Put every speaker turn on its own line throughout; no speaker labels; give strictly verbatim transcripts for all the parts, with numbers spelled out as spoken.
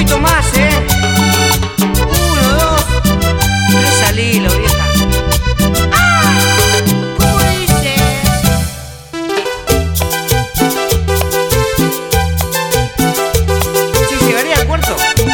poquito más, ¿eh? Uno, dos, tres, salí, la vieja. ¡Ah! ¿Cómo dice? Sí, llegaría al cuarto.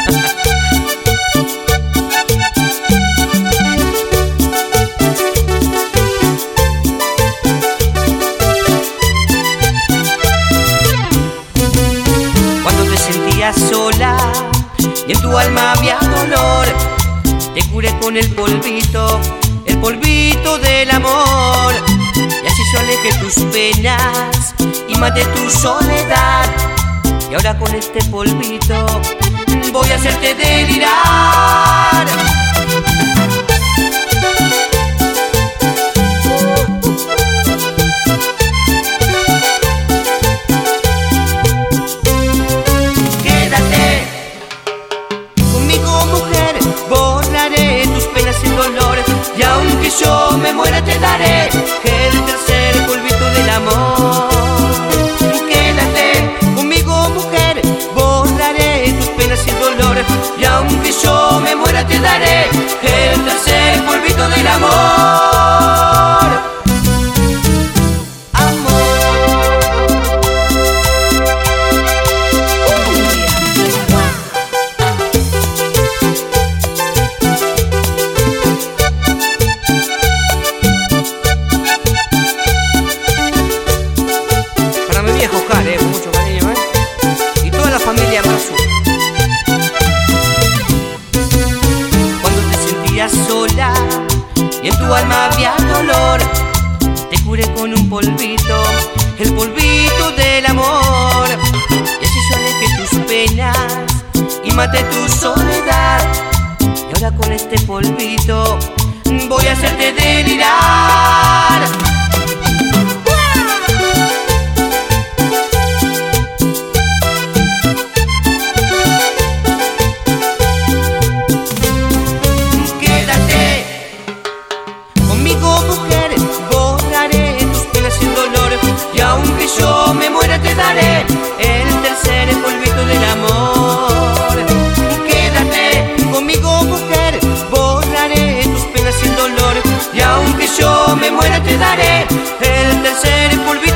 Sola y en tu alma había dolor, te curé con el polvito, el polvito del amor, y así yo alejé tus penas y maté tu soledad. Y ahora con este polvito voy a hacerte delirar. Y aunque yo me muera te daré el tercer polvito del amor. Quédate conmigo, mujer, borraré tus penas y dolor. Y aunque yo me muera te daré el tercer polvito del amor. Sola y en tu alma había dolor, te curé con un polvito, el polvito del amor, y así yo alejé tus penas y maté tu soledad. Y ahora con este polvito voy a hacerte delirar. Yo me muera te daré el tercer polvito del amor. Quédate conmigo, mujer, borraré tus penas y el dolor. Y aunque yo me muera te daré el tercer polvito